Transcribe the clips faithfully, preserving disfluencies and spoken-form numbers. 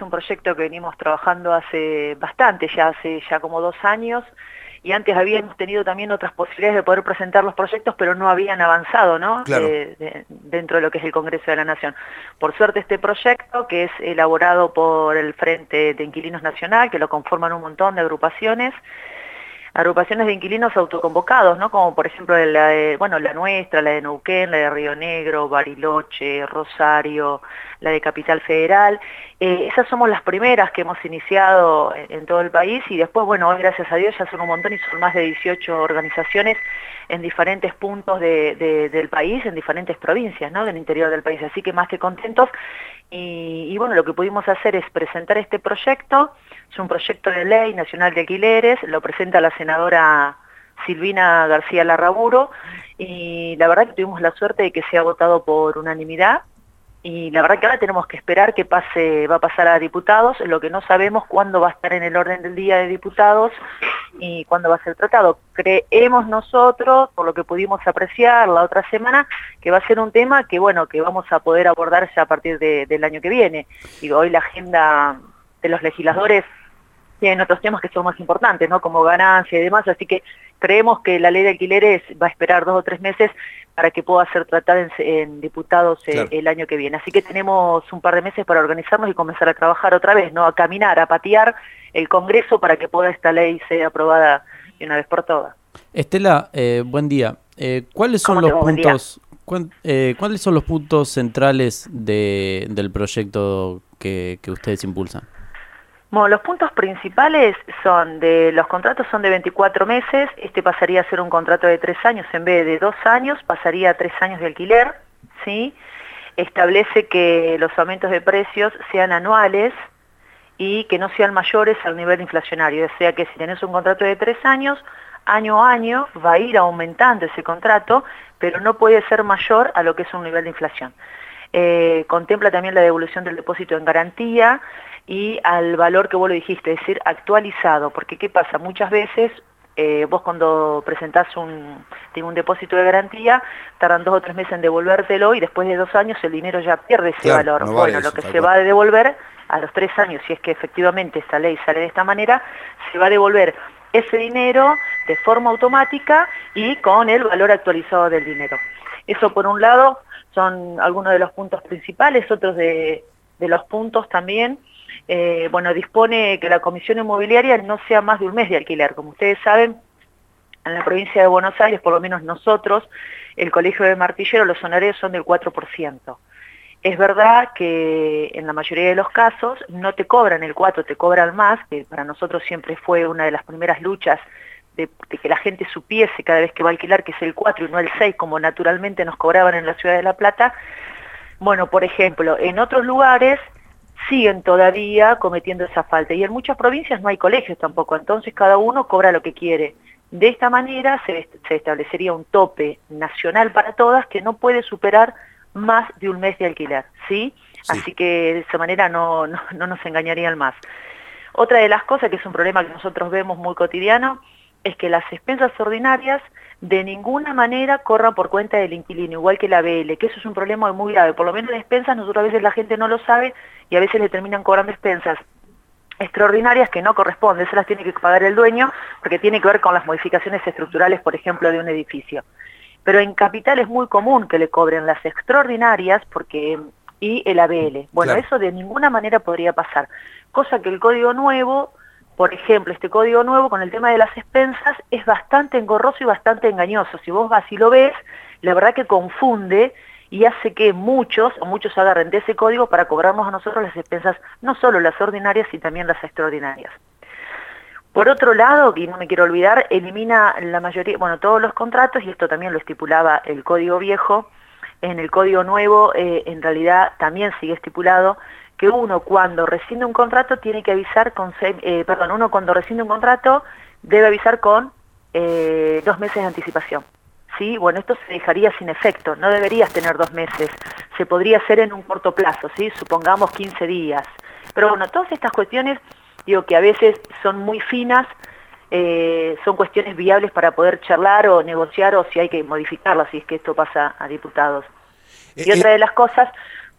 es un proyecto que venimos trabajando hace bastante, ya hace ya como dos años, y antes habíamos tenido también otras posibilidades de poder presentar los proyectos, pero no habían avanzado, ¿no? Claro. De, de, dentro de lo que es el Congreso de la Nación. Por suerte este proyecto, que es elaborado por el Frente de Inquilinos Nacional, que lo conforman un montón de agrupaciones, agrupaciones de inquilinos autoconvocados, ¿no? Como por ejemplo la de, bueno, la nuestra, la de Neuquén, la de Río Negro, Bariloche, Rosario, la de Capital Federal. Eh, esas somos las primeras que hemos iniciado en, en todo el país, y después, bueno, hoy gracias a Dios ya son un montón y son más de dieciocho organizaciones en diferentes puntos de, de, del país, en diferentes provincias, ¿no? Del interior del país, así que más que contentos. Y, y bueno, lo que pudimos hacer es presentar este proyecto. Es un proyecto de ley nacional de alquileres, lo presenta la senadora Silvina García Larraburo, y la verdad que tuvimos la suerte de que sea votado por unanimidad, y la verdad que ahora tenemos que esperar que pase, va a pasar a diputados. Lo que no sabemos cuándo va a estar en el orden del día de diputados y cuándo va a ser tratado. Creemos nosotros, por lo que pudimos apreciar la otra semana, que va a ser un tema que, bueno, que vamos a poder abordar ya a partir de, del año que viene. Y hoy la agenda de los legisladores tienen otros temas que son más importantes, ¿no? Como ganancia y demás, así que creemos que la ley de alquileres va a esperar dos o tres meses para que pueda ser tratada en, en diputados eh, Claro. el año que viene. Así que tenemos un par de meses para organizarnos y comenzar a trabajar otra vez, ¿no? A caminar, a patear el Congreso para que pueda esta ley ser aprobada de una vez por todas. Estela, eh, buen día. Eh, ¿Cuáles son ¿Cómo te los va? Buen día. puntos, cuán- eh, cuáles son los puntos centrales de, del proyecto que, que ustedes impulsan? Bueno, los puntos principales son de los contratos son de veinticuatro meses, este pasaría a ser un contrato de tres años en vez de dos años, pasaría a tres años de alquiler, ¿sí? Establece que los aumentos de precios sean anuales y que no sean mayores al nivel inflacionario, o sea que si tenés un contrato de tres años, año a año va a ir aumentando ese contrato, pero no puede ser mayor a lo que es un nivel de inflación. Eh, contempla también la devolución del depósito en garantía y al valor que vos lo dijiste, es decir, actualizado, porque ¿qué pasa? Muchas veces eh, vos cuando presentás un, un depósito de garantía, tardan dos o tres meses en devolvértelo y después de dos años el dinero ya pierde ese Claro, valor. no Bueno, vale lo eso, que tal se cual. va a devolver a los tres años, si es que efectivamente esta ley sale de esta manera, se va a devolver ese dinero de forma automática y con el valor actualizado del dinero. Eso por un lado son algunos de los puntos principales, otros de, de los puntos también, eh, bueno, dispone que la comisión inmobiliaria no sea más de un mes de alquiler. Como ustedes saben, en la provincia de Buenos Aires, por lo menos nosotros, el Colegio de Martilleros, los honorarios son del cuatro por ciento. Es verdad que en la mayoría de los casos no te cobran el cuatro, te cobran más, que para nosotros siempre fue una de las primeras luchas de, de que la gente supiese cada vez que va a alquilar que es el cuatro y no el seis, como naturalmente nos cobraban en la ciudad de La Plata. Bueno, por ejemplo, en otros lugares siguen todavía cometiendo esa falta, y en muchas provincias no hay colegios tampoco, entonces cada uno cobra lo que quiere. De esta manera se, se establecería un tope nacional para todas que no puede superar más de un mes de alquiler, ¿sí? Sí. Así que de esa manera no, no, no nos engañarían más. Otra de las cosas, que es un problema que nosotros vemos muy cotidiano, es que las expensas ordinarias de ninguna manera corran por cuenta del inquilino, igual que la B L, que eso es un problema muy grave. Por lo menos en expensas, nosotros a veces la gente no lo sabe y a veces le terminan cobrando expensas extraordinarias que no corresponden, se las tiene que pagar el dueño porque tiene que ver con las modificaciones estructurales, por ejemplo, de un edificio. Pero en Capital es muy común que le cobren las extraordinarias porque y el A B L. Bueno, Claro. eso de ninguna manera podría pasar. Cosa que el Código Nuevo, por ejemplo, este Código Nuevo con el tema de las expensas es bastante engorroso y bastante engañoso. Si vos vas y lo ves, la verdad que confunde y hace que muchos, o muchos agarren de ese código para cobrarnos a nosotros las expensas, no solo las ordinarias, sino también las extraordinarias. Por otro lado, y no me quiero olvidar, elimina la mayoría, bueno, todos los contratos, y esto también lo estipulaba el Código Viejo. En el Código Nuevo, eh, en realidad, también sigue estipulado que uno cuando rescinde un contrato tiene que avisar con, seis, eh, perdón, uno cuando rescinde un contrato debe avisar con eh, dos meses de anticipación. ¿Sí? Bueno, esto se dejaría sin efecto, no deberías tener dos meses, se podría hacer en un corto plazo, ¿sí? Supongamos quince días. Pero bueno, todas estas cuestiones, digo que a veces son muy finas, eh, son cuestiones viables para poder charlar o negociar o si hay que modificarlas, si es que esto pasa a diputados. Eh, Y otra eh, de las cosas,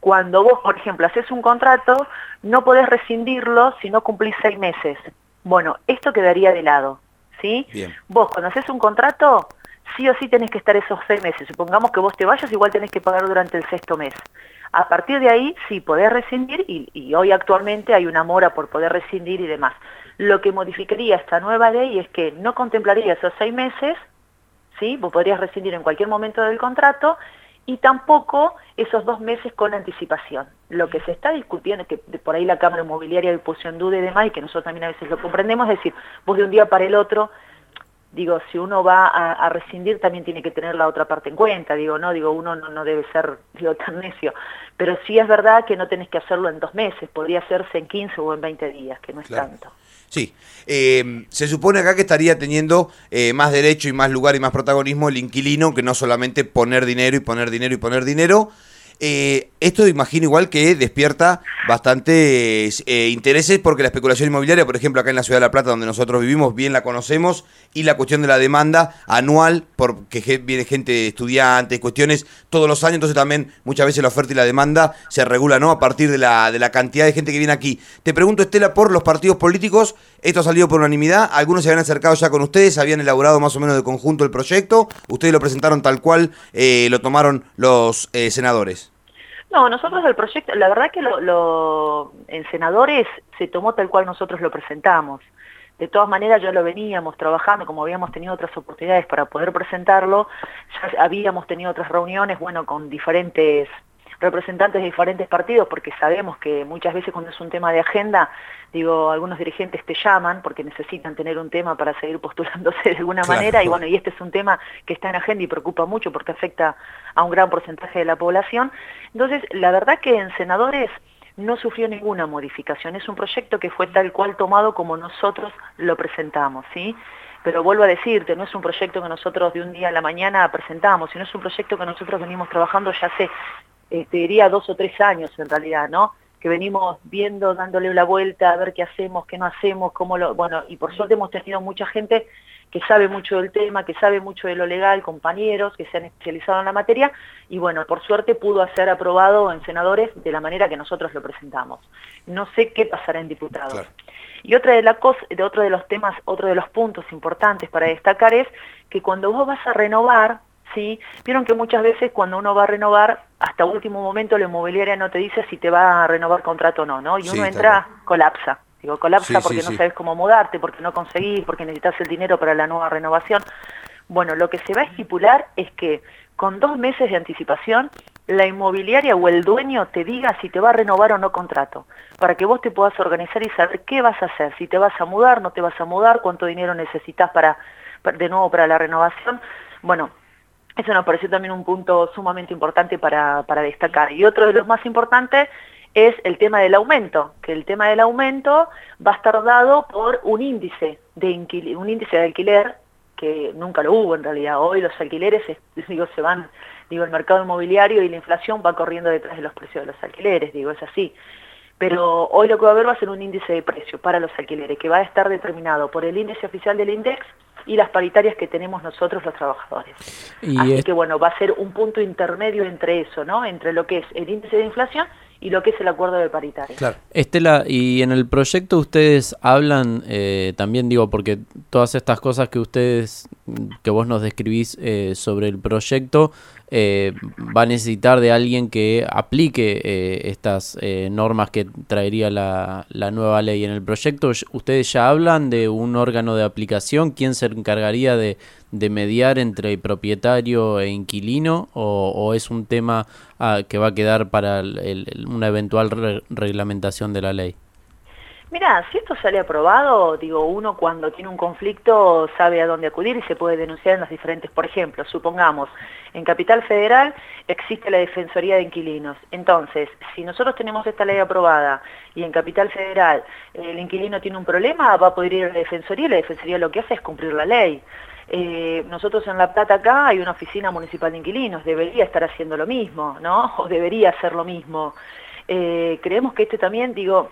cuando vos, por ejemplo, haces un contrato, no podés rescindirlo si no cumplís seis meses. Bueno, esto quedaría de lado, ¿sí? Bien. Vos, cuando haces un contrato, sí o sí tenés que estar esos seis meses. Supongamos que vos te vayas, igual tenés que pagar durante el sexto mes. A partir de ahí, sí, podés rescindir, y, y hoy actualmente hay una mora por poder rescindir y demás. Lo que modificaría esta nueva ley es que no contemplaría esos seis meses, ¿sí? Vos podrías rescindir en cualquier momento del contrato, y tampoco esos dos meses con anticipación. Lo que se está discutiendo, que por ahí la Cámara Inmobiliaria puso en duda y demás, y que nosotros también a veces lo comprendemos, es decir, vos de un día para el otro, digo, si uno va a, a rescindir también tiene que tener la otra parte en cuenta, digo, no, digo, uno no, no debe ser, digo, tan necio, pero sí es verdad que no tenés que hacerlo en dos meses, podría hacerse en quince o en veinte días, que no es Claro. tanto. Sí, eh, se supone acá que estaría teniendo eh, más derecho y más lugar y más protagonismo el inquilino, que no solamente poner dinero y poner dinero y poner dinero. Eh, esto imagino igual que despierta bastantes eh, intereses, porque la especulación inmobiliaria, por ejemplo, acá en la Ciudad de La Plata, donde nosotros vivimos, bien la conocemos, y la cuestión de la demanda anual, porque viene gente, estudiantes, cuestiones todos los años, entonces también muchas veces la oferta y la demanda se regula, ¿no?, a partir de la, de la cantidad de gente que viene aquí. Te pregunto, Estela, por los partidos políticos, ¿esto ha salido por unanimidad? ¿Algunos se habían acercado ya con ustedes? ¿Habían elaborado más o menos de conjunto el proyecto? ¿Ustedes lo presentaron tal cual eh, lo tomaron los eh, senadores? No, nosotros el proyecto, la verdad que lo, lo, en senadores se tomó tal cual nosotros lo presentamos. De todas maneras ya lo veníamos trabajando, como habíamos tenido otras oportunidades para poder presentarlo, ya habíamos tenido otras reuniones, bueno, con diferentes representantes de diferentes partidos, porque sabemos que muchas veces cuando es un tema de agenda, digo, algunos dirigentes te llaman porque necesitan tener un tema para seguir postulándose de alguna Claro. manera, y bueno, y este es un tema que está en agenda y preocupa mucho porque afecta a un gran porcentaje de la población. Entonces, la verdad que en senadores no sufrió ninguna modificación, es un proyecto que fue tal cual tomado como nosotros lo presentamos, ¿sí? Pero vuelvo a decirte, no es un proyecto que nosotros de un día a la mañana presentamos, sino es un proyecto que nosotros venimos trabajando ya hace, eh, te diría, dos o tres años en realidad, ¿no? Que venimos viendo, dándole la vuelta, a ver qué hacemos, qué no hacemos, cómo lo... Bueno, y por suerte hemos tenido mucha gente que sabe mucho del tema, que sabe mucho de lo legal, compañeros que se han especializado en la materia, y bueno, por suerte pudo ser aprobado en senadores de la manera que nosotros lo presentamos. No sé qué pasará en diputados. Claro. Y otra de, la cosa, de otro de los temas, otro de los puntos importantes para destacar es que cuando vos vas a renovar, ¿sí? Vieron que muchas veces cuando uno va a renovar, hasta último momento la inmobiliaria no te dice si te va a renovar contrato o no, ¿no? Y Sí, uno entra, claro. colapsa. Digo, colapsa Sí, porque sí, no sí. sabes cómo mudarte, porque no conseguís, porque necesitas el dinero para la nueva renovación. Bueno, lo que se va a estipular es que con dos meses de anticipación, la inmobiliaria o el dueño te diga si te va a renovar o no contrato, para que vos te puedas organizar y saber qué vas a hacer, si te vas a mudar, no te vas a mudar, cuánto dinero necesitas para, para de nuevo para la renovación. Bueno, eso nos pareció también un punto sumamente importante para, para destacar. Y otro de los más importantes es el tema del aumento, que el tema del aumento va a estar dado por un índice de inquil- un índice de alquiler, que nunca lo hubo en realidad. Hoy los alquileres, digo, se van, digo, el mercado inmobiliario y la inflación va corriendo detrás de los precios de los alquileres, digo, es así. Pero hoy lo que va a haber va a ser un índice de precio para los alquileres, que va a estar determinado por el índice oficial del INDEX y las paritarias que tenemos nosotros los trabajadores. Y Así es- que bueno, va a ser un punto intermedio entre eso, ¿no? Entre lo que es el índice de inflación y lo que es el acuerdo de paritarias. Claro. Estela, y en el proyecto ustedes hablan, eh, también digo, porque todas estas cosas que ustedes, que vos nos describís eh, sobre el proyecto, eh, va a necesitar de alguien que aplique eh, estas eh, normas que traería la, la nueva ley. En el proyecto, ¿ustedes ya hablan de un órgano de aplicación? ¿Quién se encargaría de, de mediar entre propietario e inquilino? ¿O, o es un tema ah, que va a quedar para el, el, una eventual re reglamentación de la ley? Mira, si esto sale aprobado, digo, uno cuando tiene un conflicto sabe a dónde acudir y se puede denunciar en las diferentes, por ejemplo, supongamos, en Capital Federal existe la Defensoría de Inquilinos. Entonces, si nosotros tenemos esta ley aprobada y en Capital Federal el inquilino tiene un problema, va a poder ir a la Defensoría y la Defensoría lo que hace es cumplir la ley. Eh, nosotros en La Plata acá hay una oficina municipal de inquilinos, debería estar haciendo lo mismo, ¿no? O debería hacer lo mismo. Eh, creemos que este también, digo...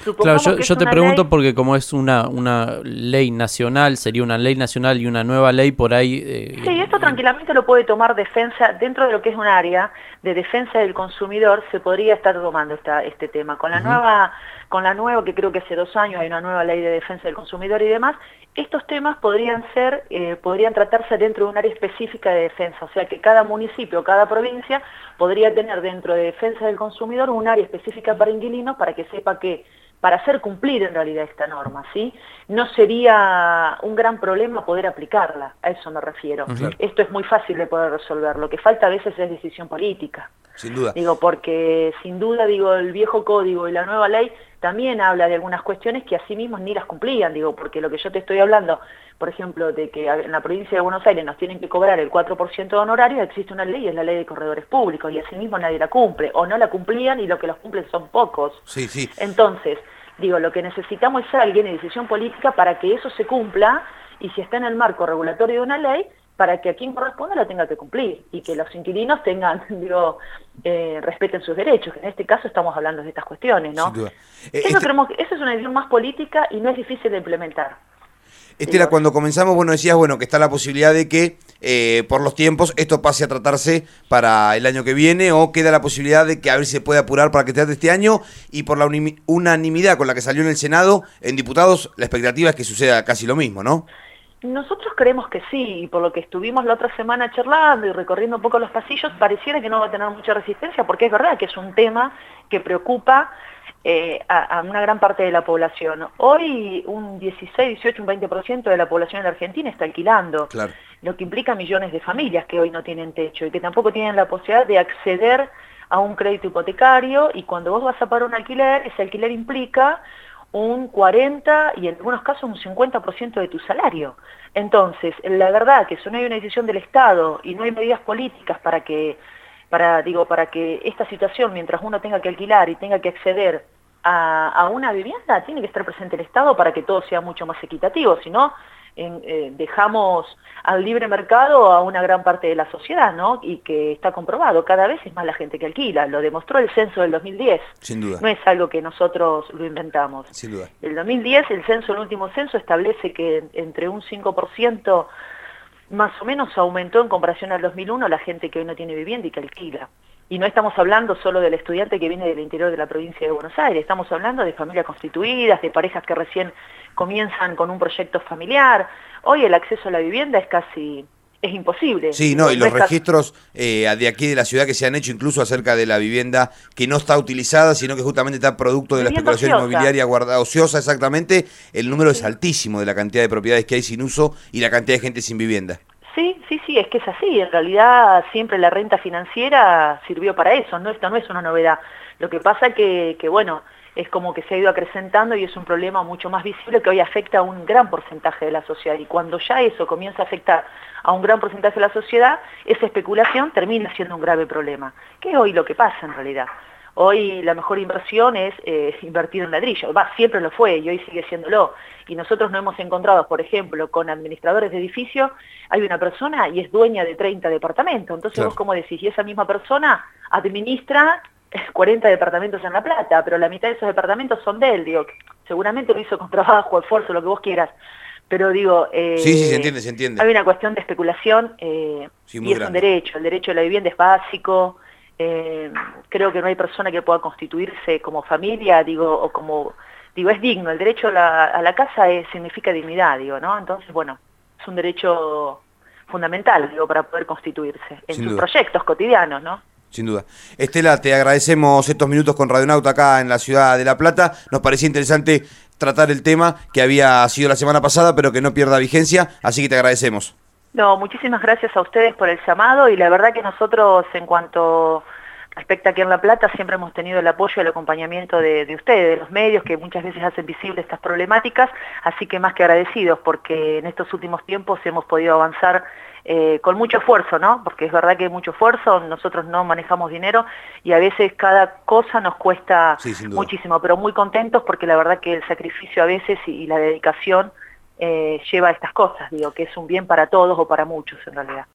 Claro, yo, que yo es te una pregunto ley... porque como es una, una ley nacional, sería una ley nacional y una nueva ley por ahí... Eh, Sí, esto tranquilamente lo puede tomar defensa, dentro de lo que es un área de defensa del consumidor, se podría estar tomando esta, este tema. Con la uh-huh. nueva, con la nueva, que creo que hace dos años hay una nueva ley de defensa del consumidor y demás, estos temas podrían ser, eh, podrían tratarse dentro de un área específica de defensa, o sea que cada municipio, cada provincia podría tener dentro de defensa del consumidor un área específica para inquilinos para que sepa que para hacer cumplir en realidad esta norma, ¿sí? No sería un gran problema poder aplicarla, a eso me refiero. Uh-huh. Esto es muy fácil de poder resolver, lo que falta a veces es decisión política. Sin duda. Digo, porque sin duda, digo, el viejo código y la nueva ley también habla de algunas cuestiones que así mismos ni las cumplían, digo, porque lo que yo te estoy hablando, por ejemplo, de que en la provincia de Buenos Aires nos tienen que cobrar el cuatro por ciento de honorarios, existe una ley, es la ley de corredores públicos, y así mismo nadie la cumple, o no la cumplían y lo que los cumplen son pocos. Sí, sí. Entonces, digo, lo que necesitamos es alguien de decisión política para que eso se cumpla, y si está en el marco regulatorio de una ley, para que a quien corresponda la tenga que cumplir, y que los inquilinos tengan, digo, eh, respeten sus derechos, que en este caso estamos hablando de estas cuestiones, ¿no? Sin duda. Eh, eso, este... creemos que eso es una decisión más política y no es difícil de implementar. Este era cuando comenzamos, bueno, decías, bueno, que está la posibilidad de que eh, por los tiempos esto pase a tratarse para el año que viene, o queda la posibilidad de que a ver si se puede apurar para que trate este año, y por la unanimidad con la que salió en el Senado, en diputados, la expectativa es que suceda casi lo mismo, ¿no? Nosotros creemos que sí, y por lo que estuvimos la otra semana charlando y recorriendo un poco los pasillos, pareciera que no va a tener mucha resistencia, porque es verdad que es un tema que preocupa eh, a, a una gran parte de la población. Hoy un dieciséis, dieciocho, un veinte por ciento de la población en Argentina está alquilando, claro. Lo que implica millones de familias que hoy no tienen techo y que tampoco tienen la posibilidad de acceder a un crédito hipotecario, y cuando vos vas a pagar un alquiler, ese alquiler implica un cuarenta y en algunos casos un cincuenta por ciento de tu salario. Entonces, la verdad que si no hay una decisión del Estado y no hay medidas políticas para que, para, digo, para que esta situación, mientras uno tenga que alquilar y tenga que acceder a, a una vivienda, tiene que estar presente el Estado para que todo sea mucho más equitativo, si no, en, eh, dejamos al libre mercado a una gran parte de la sociedad, ¿no? Y que está comprobado, cada vez es más la gente que alquila, lo demostró el censo del dos mil diez. Sin duda. No es algo que nosotros lo inventamos. Sin duda. El dos mil diez, el censo, el último censo, establece que entre un cinco por ciento más o menos aumentó en comparación al dos mil uno la gente que hoy no tiene vivienda y que alquila. Y no estamos hablando solo del estudiante que viene del interior de la provincia de Buenos Aires, estamos hablando de familias constituidas, de parejas que recién comienzan con un proyecto familiar. Hoy el acceso a la vivienda es casi, es imposible. Sí, no, y los registros eh, de aquí de la ciudad que se han hecho incluso acerca de la vivienda que no está utilizada, sino que justamente está producto de la especulación ociosa. inmobiliaria guardada, ociosa, exactamente, el número sí. es altísimo de la cantidad de propiedades que hay sin uso y la cantidad de gente sin vivienda. Sí, sí, sí, es que es así. En realidad siempre la renta financiera sirvió para eso, no, esto no es una novedad. Lo que pasa que, que, bueno, es como que se ha ido acrecentando y es un problema mucho más visible que hoy afecta a un gran porcentaje de la sociedad. Y cuando ya eso comienza a afectar a un gran porcentaje de la sociedad, esa especulación termina siendo un grave problema, que es hoy lo que pasa en realidad. Hoy la mejor inversión es eh, invertir en ladrillo, va, siempre lo fue y hoy sigue siéndolo. Y nosotros nos hemos encontrado, por ejemplo, con administradores de edificios, hay una persona y es dueña de treinta departamentos, entonces claro. vos como decís, y esa misma persona administra cuarenta departamentos en La Plata, pero la mitad de esos departamentos son de él, digo, seguramente lo hizo con trabajo, esfuerzo, lo que vos quieras, pero digo... Eh, sí, sí, se entiende, se entiende. Hay una cuestión de especulación eh, sí, y es grande. Un derecho, el derecho a la vivienda es básico. Eh, creo que no hay persona que pueda constituirse como familia, digo, o como, digo, es digno, el derecho a la, a la casa es, significa dignidad, digo, ¿no? Entonces, bueno, es un derecho fundamental, digo, para poder constituirse en sus proyectos cotidianos, ¿no? Sin duda. Estela, te agradecemos estos minutos con Radionauta acá en la ciudad de La Plata. Nos parecía interesante tratar el tema que había sido la semana pasada, pero que no pierda vigencia, así que te agradecemos. No, muchísimas gracias a ustedes por el llamado y la verdad que nosotros en cuanto respecta aquí en La Plata siempre hemos tenido el apoyo y el acompañamiento de, de ustedes, de los medios que muchas veces hacen visibles estas problemáticas, así que más que agradecidos porque en estos últimos tiempos hemos podido avanzar eh, con mucho esfuerzo, ¿no? Porque es verdad que hay mucho esfuerzo, nosotros no manejamos dinero y a veces cada cosa nos cuesta sí, muchísimo, pero muy contentos porque la verdad que el sacrificio a veces y, y la dedicación Eh, lleva a estas cosas, digo, que es un bien para todos o para muchos en realidad.